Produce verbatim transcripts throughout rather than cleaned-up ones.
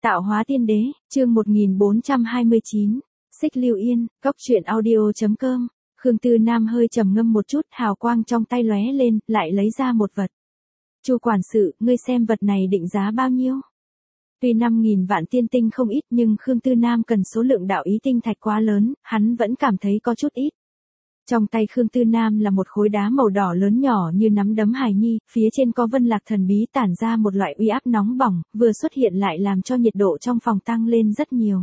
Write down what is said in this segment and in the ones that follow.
Tạo hóa tiên đế, chương một nghìn bốn trăm hai mươi chín, Xích Lưu Yên, Cốc truyện audio chấm com. Khương Tư Nam hơi trầm ngâm một chút, hào quang trong tay lóe lên, lại lấy ra một vật. Chu quản sự, ngươi xem vật này định giá bao nhiêu? Tuy năm nghìn vạn tiên tinh không ít nhưng Khương Tư Nam cần số lượng đạo ý tinh thạch quá lớn, hắn vẫn cảm thấy có chút ít. Trong tay Khương Tư Nam là một khối đá màu đỏ lớn nhỏ như nắm đấm hài nhi, phía trên có vân lạc thần bí tản ra một loại uy áp nóng bỏng, vừa xuất hiện lại làm cho nhiệt độ trong phòng tăng lên rất nhiều.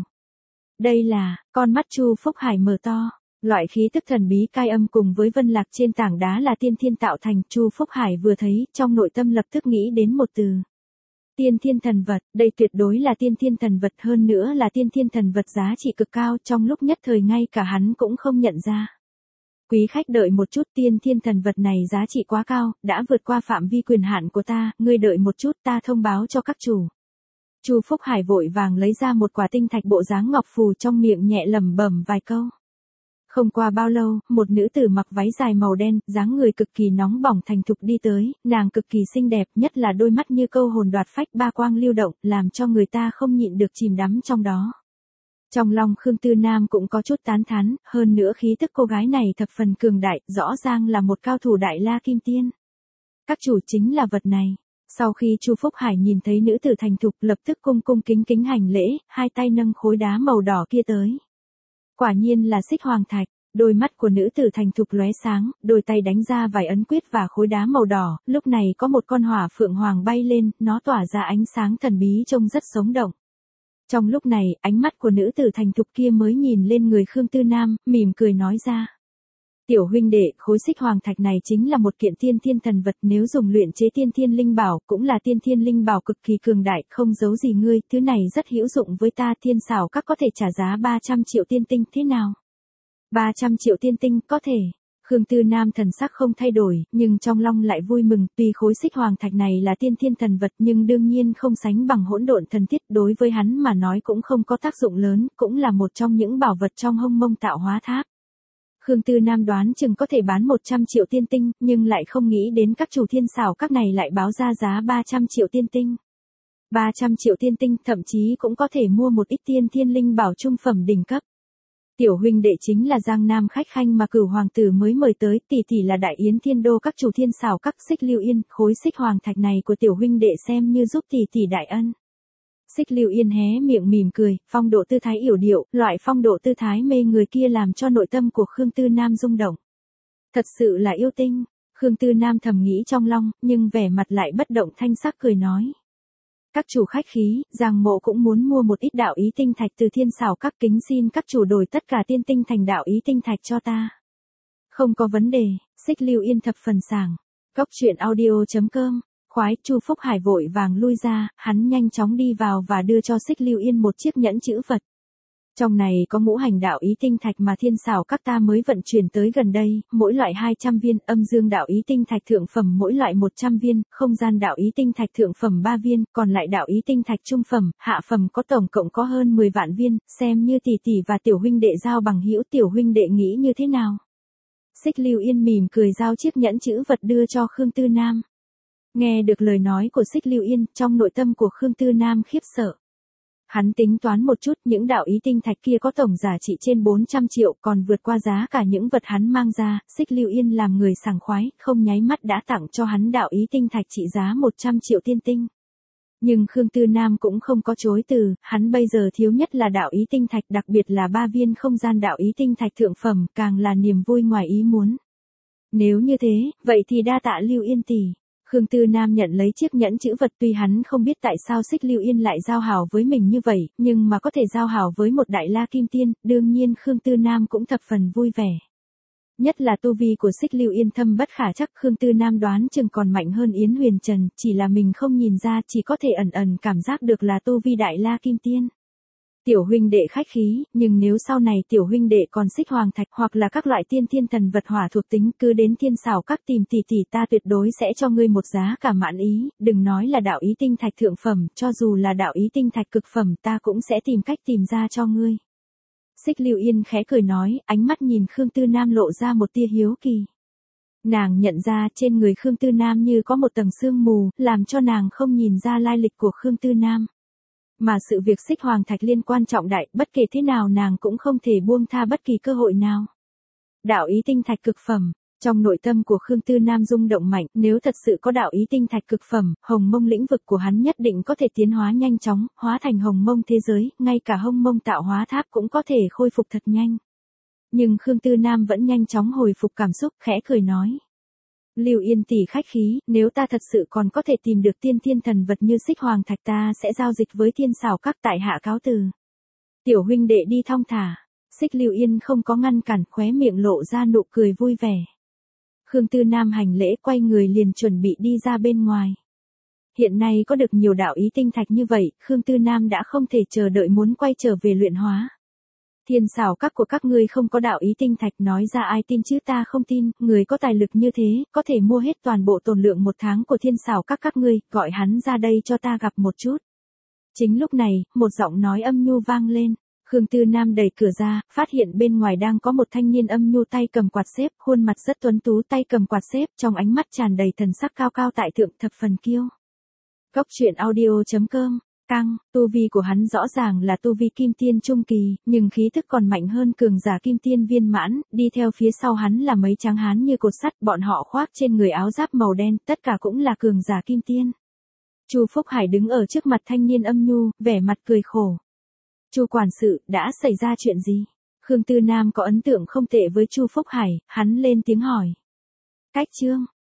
Đây là, con mắt Chu Phúc Hải mở to, loại khí tức thần bí cai âm cùng với vân lạc trên tảng đá là tiên thiên tạo thành. Chu Phúc Hải vừa thấy, trong nội tâm lập tức nghĩ đến một từ. Tiên thiên thần vật, đây tuyệt đối là tiên thiên thần vật, hơn nữa là tiên thiên thần vật giá trị cực cao, trong lúc nhất thời ngay cả hắn cũng không nhận ra. Quý khách đợi một chút, tiên thiên thần vật này giá trị quá cao, đã vượt qua phạm vi quyền hạn của ta, ngươi đợi một chút, ta thông báo cho các chủ. Chu Phúc Hải vội vàng lấy ra một quả tinh thạch bộ dáng ngọc phù, trong miệng nhẹ lẩm bẩm vài câu. Không qua bao lâu, một nữ tử mặc váy dài màu đen, dáng người cực kỳ nóng bỏng thành thục đi tới, nàng cực kỳ xinh đẹp, nhất là đôi mắt như câu hồn đoạt phách, ba quang lưu động, làm cho người ta không nhịn được chìm đắm trong đó. Trong lòng Khương Tư Nam cũng có chút tán thán, hơn nữa khí tức cô gái này thập phần cường đại, rõ ràng là một cao thủ đại la kim tiên. Các chủ, chính là vật này. Sau khi Chu Phúc Hải nhìn thấy nữ tử thành thục, lập tức cung cung kính kính hành lễ, hai tay nâng khối đá màu đỏ kia tới. Quả nhiên là xích hoàng thạch, đôi mắt của nữ tử thành thục lóe sáng, đôi tay đánh ra vài ấn quyết và khối đá màu đỏ, lúc này có một con hỏa phượng hoàng bay lên, nó tỏa ra ánh sáng thần bí trông rất sống động. Trong lúc này, ánh mắt của nữ tử thành thục kia mới nhìn lên người Khương Tư Nam, mỉm cười nói ra. Tiểu huynh đệ, khối xích hoàng thạch này chính là một kiện tiên thiên thần vật, nếu dùng luyện chế tiên thiên linh bảo, cũng là tiên thiên linh bảo cực kỳ cường đại, không giấu gì ngươi, thứ này rất hữu dụng với ta. Thiên xảo các có thể trả giá ba trăm triệu tiên tinh, thế nào? ba trăm triệu tiên tinh, có thể. Khương Tư Nam thần sắc không thay đổi, nhưng trong lòng lại vui mừng, tuy khối xích hoàng thạch này là tiên thiên thần vật nhưng đương nhiên không sánh bằng hỗn độn thần thiết, đối với hắn mà nói cũng không có tác dụng lớn, cũng là một trong những bảo vật trong hông mông tạo hóa tháp. Khương Tư Nam đoán chừng có thể bán một trăm triệu tiên tinh, nhưng lại không nghĩ đến các chủ thiên xảo các này lại báo ra giá ba trăm triệu tiên tinh. ba trăm triệu tiên tinh thậm chí cũng có thể mua một ít tiên thiên linh bảo trung phẩm đỉnh cấp. Tiểu huynh đệ chính là Giang Nam khách khanh mà Cửu hoàng tử mới mời tới, tỷ tỷ là Đại Yến Thiên Đô các chủ thiên xảo các. Xích Lưu Yên, khối xích hoàng thạch này của tiểu huynh đệ xem như giúp tỷ tỷ đại ân. Xích Lưu Yên hé miệng mỉm cười, phong độ tư thái yểu điệu, loại phong độ tư thái mê người kia làm cho nội tâm của Khương Tư Nam rung động. Thật sự là yêu tinh, Khương Tư Nam thầm nghĩ trong lòng, nhưng vẻ mặt lại bất động thanh sắc cười nói. Các chủ khách khí, Giang mộ cũng muốn mua một ít đạo ý tinh thạch từ thiên xảo các, kính xin các chủ đổi tất cả tiên tinh thành đạo ý tinh thạch cho ta. Không có vấn đề, Xích Lưu Yên thập phần sảng. Cốc truyện audio chấm com. Khoái, Chu Phúc Hải vội vàng lui ra, hắn nhanh chóng đi vào và đưa cho Xích Lưu Yên một chiếc nhẫn chữ vật. Trong này có ngũ hành đạo ý tinh thạch mà thiên xảo các ta mới vận chuyển tới gần đây, mỗi loại hai trăm viên, âm dương đạo ý tinh thạch thượng phẩm mỗi loại một trăm viên, không gian đạo ý tinh thạch thượng phẩm ba viên, còn lại đạo ý tinh thạch trung phẩm, hạ phẩm có tổng cộng có hơn mười vạn viên, xem như tỷ tỷ và tiểu huynh đệ giao bằng hữu. Tiểu huynh đệ nghĩ như thế nào? Xích Lưu Yên mỉm cười giao chiếc nhẫn chữ vật đưa cho Khương Tư Nam. Nghe được lời nói của Xích Lưu Yên, trong nội tâm của Khương Tư Nam khiếp sợ. Hắn tính toán một chút, những đạo ý tinh thạch kia có tổng giá trị trên bốn trăm triệu, còn vượt qua giá cả những vật hắn mang ra. Xích Lưu Yên làm người sảng khoái, không nháy mắt đã tặng cho hắn đạo ý tinh thạch trị giá một trăm triệu tiên tinh. Nhưng Khương Tư Nam cũng không có chối từ, hắn bây giờ thiếu nhất là đạo ý tinh thạch, đặc biệt là ba viên không gian đạo ý tinh thạch thượng phẩm, càng là niềm vui ngoài ý muốn. Nếu như thế, vậy thì đa tạ Lưu Yên tỷ. Khương Tư Nam nhận lấy chiếc nhẫn chữ vật, tuy hắn không biết tại sao Xích Lưu Yên lại giao hảo với mình như vậy, nhưng mà có thể giao hảo với một đại la kim tiên, đương nhiên Khương Tư Nam cũng thập phần vui vẻ. Nhất là tu vi của Xích Lưu Yên thâm bất khả chắc, Khương Tư Nam đoán chừng còn mạnh hơn Yến Huyền Trần, chỉ là mình không nhìn ra, chỉ có thể ẩn ẩn cảm giác được là tu vi đại la kim tiên. Tiểu huynh đệ khách khí, nhưng nếu sau này tiểu huynh đệ còn xích hoàng thạch hoặc là các loại tiên thiên thần vật hỏa thuộc tính, cứ đến thiên xảo các tìm tỷ tỷ, ta tuyệt đối sẽ cho ngươi một giá cả mãn ý, đừng nói là đạo ý tinh thạch thượng phẩm, cho dù là đạo ý tinh thạch cực phẩm ta cũng sẽ tìm cách tìm ra cho ngươi. Xích Lưu Yên khẽ cười nói, ánh mắt nhìn Khương Tư Nam lộ ra một tia hiếu kỳ. Nàng nhận ra trên người Khương Tư Nam như có một tầng sương mù, làm cho nàng không nhìn ra lai lịch của Khương Tư Nam. Mà sự việc xích hoàng thạch liên quan trọng đại, bất kể thế nào nàng cũng không thể buông tha bất kỳ cơ hội nào. Đạo ý tinh thạch cực phẩm. Trong nội tâm của Khương Tư Nam rung động mạnh, nếu thật sự có đạo ý tinh thạch cực phẩm, hồng mông lĩnh vực của hắn nhất định có thể tiến hóa nhanh chóng, hóa thành hồng mông thế giới, ngay cả hồng mông tạo hóa tháp cũng có thể khôi phục thật nhanh. Nhưng Khương Tư Nam vẫn nhanh chóng hồi phục cảm xúc, khẽ cười nói. Lưu Yên tỷ khách khí, nếu ta thật sự còn có thể tìm được tiên thiên thần vật như xích hoàng thạch ta sẽ giao dịch với thiên xảo các tại hạ cáo từ. Tiểu huynh đệ đi thong thả, xích Lưu Yên không có ngăn cản, khóe miệng lộ ra nụ cười vui vẻ. Khương Tư Nam hành lễ quay người liền chuẩn bị đi ra bên ngoài. Hiện nay có được nhiều đạo ý tinh thạch như vậy, Khương Tư Nam đã không thể chờ đợi muốn quay trở về luyện hóa. Thiên xảo các của các ngươi không có đạo ý tinh thạch, nói ra ai tin chứ, ta không tin, người có tài lực như thế, có thể mua hết toàn bộ tồn lượng một tháng của thiên xảo các các ngươi, gọi hắn ra đây cho ta gặp một chút. Chính lúc này, một giọng nói âm nhu vang lên. Khương Tư Nam đẩy cửa ra, phát hiện bên ngoài đang có một thanh niên âm nhu tay cầm quạt xếp, khuôn mặt rất tuấn tú, tay cầm quạt xếp, trong ánh mắt tràn đầy thần sắc cao cao tại thượng, thập phần kiêu. Góc truyện audio chấm com, căng, tu vi của hắn rõ ràng là tu vi kim tiên trung kỳ, nhưng khí thức còn mạnh hơn cường giả kim tiên viên mãn, đi theo phía sau hắn là mấy tráng hán như cột sắt, bọn họ khoác trên người áo giáp màu đen, tất cả cũng là cường giả kim tiên. Chu Phúc Hải đứng ở trước mặt thanh niên âm nhu, vẻ mặt cười khổ. Chu quản sự, đã xảy ra chuyện gì? Khương Tư Nam có ấn tượng không tệ với Chu Phúc Hải, hắn lên tiếng hỏi. Cách chương,